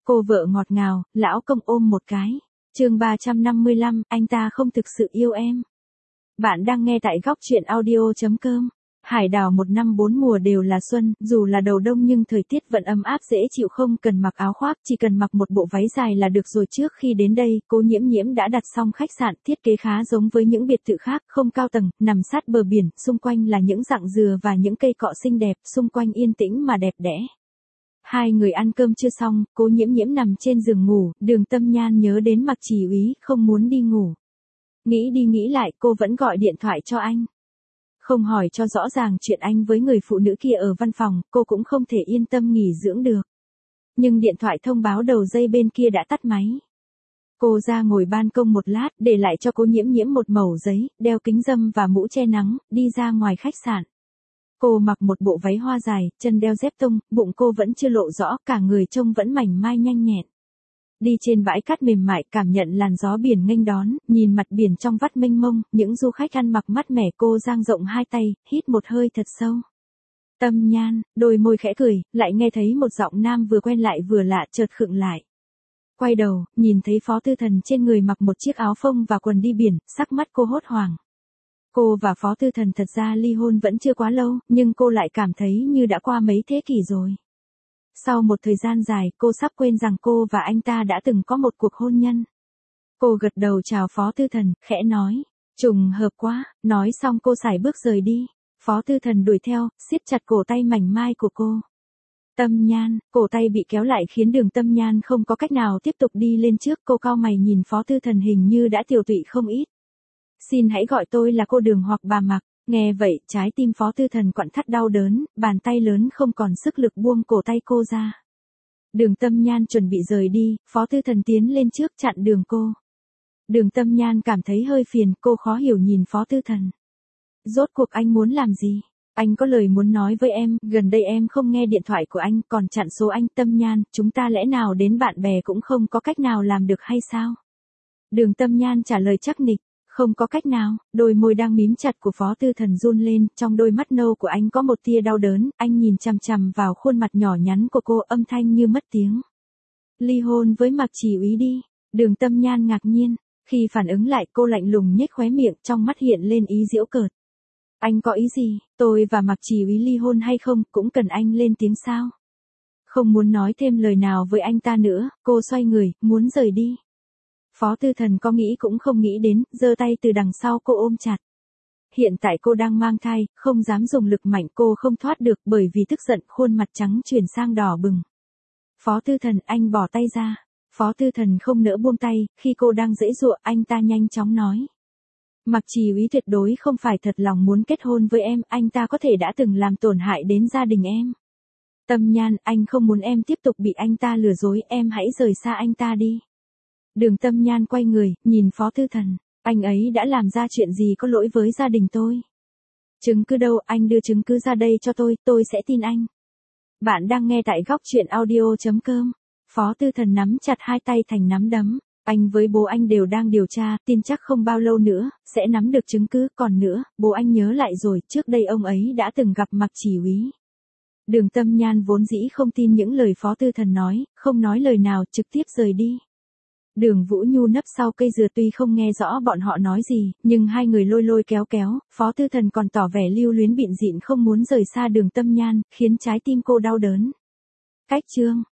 Cô vợ ngọt ngào, lão công ôm một cái. Chương 355, anh ta không thực sự yêu em. Bạn đang nghe tại góc truyện audio.com. Hải đảo 1 năm 4 mùa đều là xuân, dù là đầu đông nhưng thời tiết vẫn ấm áp dễ chịu, không cần mặc áo khoác, chỉ cần mặc một bộ váy dài là được rồi. Trước khi đến đây, Cố Nhiễm Nhiễm đã đặt xong khách sạn, thiết kế khá giống với những biệt thự khác, không cao tầng, nằm sát bờ biển, xung quanh là những rặng dừa và những cây cọ xinh đẹp, xung quanh yên tĩnh mà đẹp đẽ. Hai người ăn cơm chưa xong, Cố Nhiễm Nhiễm nằm trên giường ngủ, Đường Tâm Nhan nhớ đến Mạc Chỉ Úy, không muốn đi ngủ. Nghĩ đi nghĩ lại, cô vẫn gọi điện thoại cho anh. Không hỏi cho rõ ràng chuyện anh với người phụ nữ kia ở văn phòng, cô cũng không thể yên tâm nghỉ dưỡng được. Nhưng điện thoại thông báo đầu dây bên kia đã tắt máy. Cô ra ngồi ban công một lát, để lại cho Cố Nhiễm Nhiễm một mẩu giấy, đeo kính râm và mũ che nắng, đi ra ngoài khách sạn. Cô mặc một bộ váy hoa dài, chân đeo dép tông, bụng cô vẫn chưa lộ rõ, cả người trông vẫn mảnh mai nhanh nhẹn. Đi trên bãi cát mềm mại, cảm nhận làn gió biển nghênh đón, nhìn mặt biển trong vắt mênh mông, những du khách ăn mặc mát mẻ. Cô dang rộng hai tay, hít một hơi thật sâu. Tâm Nhan, đôi môi khẽ cười, lại nghe thấy một giọng nam vừa quen lại vừa lạ, chợt khựng lại. Quay đầu, nhìn thấy Phó Tư Thần trên người mặc một chiếc áo phông và quần đi biển, sắc mắt cô hốt hoảng. Cô và Phó Tư Thần thật ra ly hôn vẫn chưa quá lâu, nhưng cô lại cảm thấy như đã qua mấy thế kỷ rồi. Sau một thời gian dài, cô sắp quên rằng cô và anh ta đã từng có một cuộc hôn nhân. Cô gật đầu chào Phó Tư Thần, khẽ nói, trùng hợp quá, nói xong cô sải bước rời đi. Phó Tư Thần đuổi theo, siết chặt cổ tay mảnh mai của cô. Tâm Nhan, cổ tay bị kéo lại khiến Đường Tâm Nhan không có cách nào tiếp tục đi lên trước. Cô cau mày nhìn Phó Tư Thần hình như đã tiều tụy không ít. Xin hãy gọi tôi là cô Đường hoặc bà Mạc. Nghe vậy, trái tim Phó Tư Thần quặn thắt đau đớn, bàn tay lớn không còn sức lực buông cổ tay cô ra. Đường Tâm Nhan chuẩn bị rời đi, Phó Tư Thần tiến lên trước chặn đường cô. Đường Tâm Nhan cảm thấy hơi phiền, cô khó hiểu nhìn Phó Tư Thần. Rốt cuộc anh muốn làm gì? Anh có lời muốn nói với em, gần đây em không nghe điện thoại của anh, còn chặn số anh. Tâm Nhan, chúng ta lẽ nào đến bạn bè cũng không có cách nào làm được hay sao? Đường Tâm Nhan trả lời chắc nịch. Không có cách nào, đôi môi đang mím chặt của Phó Tư Thần run lên, trong đôi mắt nâu của anh có một tia đau đớn, anh nhìn chằm chằm vào khuôn mặt nhỏ nhắn của cô, âm thanh như mất tiếng. Ly hôn với Mạc Chỉ Úy đi. Đường Tâm Nhan ngạc nhiên, khi phản ứng lại cô lạnh lùng nhếch khóe miệng, trong mắt hiện lên ý giễu cợt. Anh có ý gì, tôi và Mạc Chỉ Úy ly hôn hay không, cũng cần anh lên tiếng sao? Không muốn nói thêm lời nào với anh ta nữa, cô xoay người, muốn rời đi. Phó Tư Thần có nghĩ cũng không nghĩ đến, giơ tay từ đằng sau cô ôm chặt. Hiện tại cô đang mang thai, không dám dùng lực mạnh, cô không thoát được, bởi vì tức giận khuôn mặt trắng chuyển sang đỏ bừng. Phó Tư Thần, anh bỏ tay ra. Phó Tư Thần không nỡ buông tay, khi cô đang giãy giụa, anh ta nhanh chóng nói. Mạc Chỉ Úy tuyệt đối không phải thật lòng muốn kết hôn với em, anh ta có thể đã từng làm tổn hại đến gia đình em. Tâm Nhan, anh không muốn em tiếp tục bị anh ta lừa dối, em hãy rời xa anh ta đi. Đường Tâm Nhan quay người, nhìn Phó Tư Thần, anh ấy đã làm ra chuyện gì có lỗi với gia đình tôi? Chứng cứ đâu, anh đưa chứng cứ ra đây cho tôi sẽ tin anh. Bạn đang nghe tại góc truyện audio.com. Phó Tư Thần nắm chặt hai tay thành nắm đấm, anh với bố anh đều đang điều tra, tin chắc không bao lâu nữa, sẽ nắm được chứng cứ, còn nữa, bố anh nhớ lại rồi, trước đây ông ấy đã từng gặp Mạc Chỉ Úy. Đường Tâm Nhan vốn dĩ không tin những lời Phó Tư Thần nói, không nói lời nào, trực tiếp rời đi. Đường Vũ Nhu nấp sau cây dừa, tuy không nghe rõ bọn họ nói gì, nhưng hai người lôi lôi kéo kéo, Phó Tư Thần còn tỏ vẻ lưu luyến bịn dịn không muốn rời xa Đường Tâm Nhan, khiến trái tim cô đau đớn. Cách chương